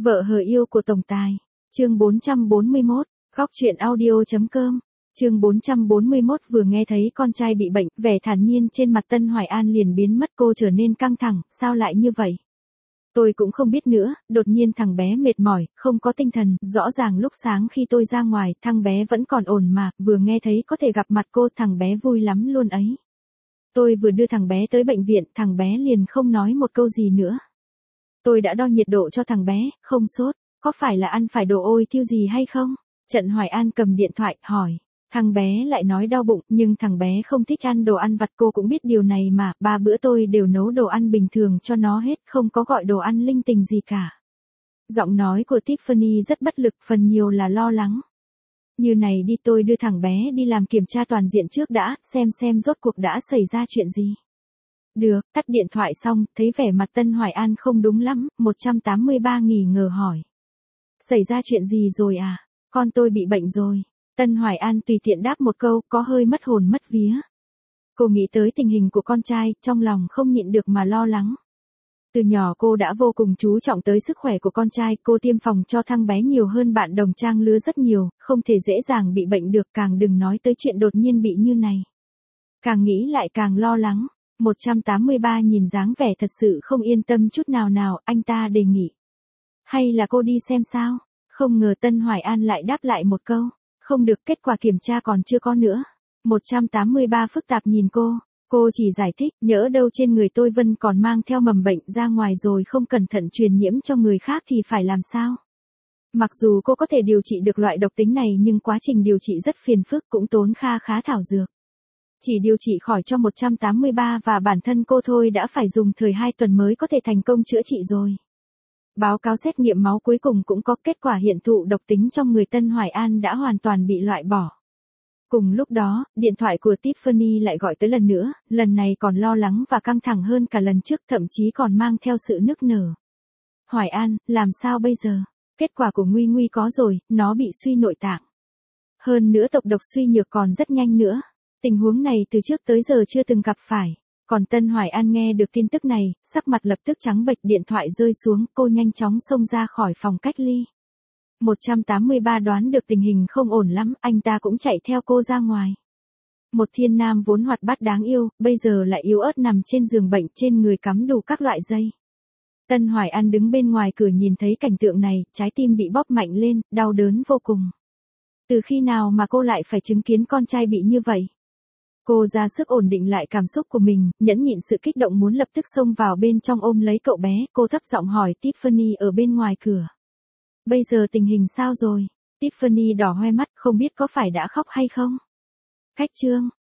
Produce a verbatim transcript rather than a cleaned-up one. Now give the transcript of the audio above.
Vợ hờ yêu của tổng tài. Chương bốn trăm bốn mươi mốt, góc truyện audio chấm com. Chương bốn trăm bốn mươi mốt vừa nghe thấy con trai bị bệnh, vẻ thản nhiên trên mặt Tân Hoài An liền biến mất, cô trở nên căng thẳng, sao lại như vậy? Tôi cũng không biết nữa, đột nhiên thằng bé mệt mỏi, không có tinh thần, rõ ràng lúc sáng khi tôi ra ngoài, thằng bé vẫn còn ổn mà, vừa nghe thấy có thể gặp mặt cô, thằng bé vui lắm luôn ấy. Tôi vừa đưa thằng bé tới bệnh viện, thằng bé liền không nói một câu gì nữa. Tôi đã đo nhiệt độ cho thằng bé, không sốt, có phải là ăn phải đồ ôi thiêu gì hay không? Trận Hoài An cầm điện thoại, hỏi. Thằng bé lại nói đau bụng, nhưng thằng bé không thích ăn đồ ăn vặt, cô cũng biết điều này mà, ba bữa tôi đều nấu đồ ăn bình thường cho nó hết, không có gọi đồ ăn linh tinh gì cả. Giọng nói của Tiffany rất bất lực, phần nhiều là lo lắng. Như này đi, tôi đưa thằng bé đi làm kiểm tra toàn diện trước đã, xem xem rốt cuộc đã xảy ra chuyện gì. Được, tắt điện thoại xong, thấy vẻ mặt Tân Hoài An không đúng lắm, một trăm tám mươi ba nghỉ ngờ hỏi. Xảy ra chuyện gì rồi à? Con tôi bị bệnh rồi. Tân Hoài An tùy tiện đáp một câu, có hơi mất hồn mất vía. Cô nghĩ tới tình hình của con trai, trong lòng không nhịn được mà lo lắng. Từ nhỏ cô đã vô cùng chú trọng tới sức khỏe của con trai, cô tiêm phòng cho thằng bé nhiều hơn bạn đồng trang lứa rất nhiều, không thể dễ dàng bị bệnh được, càng đừng nói tới chuyện đột nhiên bị như này. Càng nghĩ lại càng lo lắng. một trăm tám mươi ba nhìn dáng vẻ thật sự không yên tâm chút nào nào, anh ta đề nghị. Hay là cô đi xem sao? Không ngờ Tân Hoài An lại đáp lại một câu. Không được, kết quả kiểm tra còn chưa có nữa. một trăm tám mươi ba phức tạp nhìn cô. Cô chỉ giải thích, nhỡ đâu trên người tôi Vân còn mang theo mầm bệnh ra ngoài rồi không cẩn thận truyền nhiễm cho người khác thì phải làm sao? Mặc dù cô có thể điều trị được loại độc tính này nhưng quá trình điều trị rất phiền phức, cũng tốn kha khá thảo dược. Chỉ điều trị khỏi cho một trăm tám mươi ba và bản thân cô thôi đã phải dùng thời hai tuần mới có thể thành công chữa trị rồi. Báo cáo xét nghiệm máu cuối cùng cũng có kết quả hiện thụ độc tính trong người Tân Hoài An đã hoàn toàn bị loại bỏ. Cùng lúc đó, điện thoại của Tiffany lại gọi tới lần nữa, lần này còn lo lắng và căng thẳng hơn cả lần trước, thậm chí còn mang theo sự nức nở. Hoài An, làm sao bây giờ? Kết quả của Nguy Nguy có rồi, nó bị suy nội tạng. Hơn nữa tộc độc suy nhược còn rất nhanh nữa. Tình huống này từ trước tới giờ chưa từng gặp phải. Còn Tân Hoài An nghe được tin tức này, sắc mặt lập tức trắng bệch, điện thoại rơi xuống, cô nhanh chóng xông ra khỏi phòng cách ly. một trăm tám mươi ba đoán được tình hình không ổn lắm, anh ta cũng chạy theo cô ra ngoài. Một thiên nam vốn hoạt bát đáng yêu, bây giờ lại yếu ớt nằm trên giường bệnh, trên người cắm đủ các loại dây. Tân Hoài An đứng bên ngoài cửa nhìn thấy cảnh tượng này, trái tim bị bóp mạnh lên, đau đớn vô cùng. Từ khi nào mà cô lại phải chứng kiến con trai bị như vậy? Cô ra sức ổn định lại cảm xúc của mình, nhẫn nhịn sự kích động muốn lập tức xông vào bên trong ôm lấy cậu bé, cô thấp giọng hỏi Tiffany ở bên ngoài cửa. Bây giờ tình hình sao rồi? Tiffany đỏ hoe mắt, không biết có phải đã khóc hay không? Cách chương.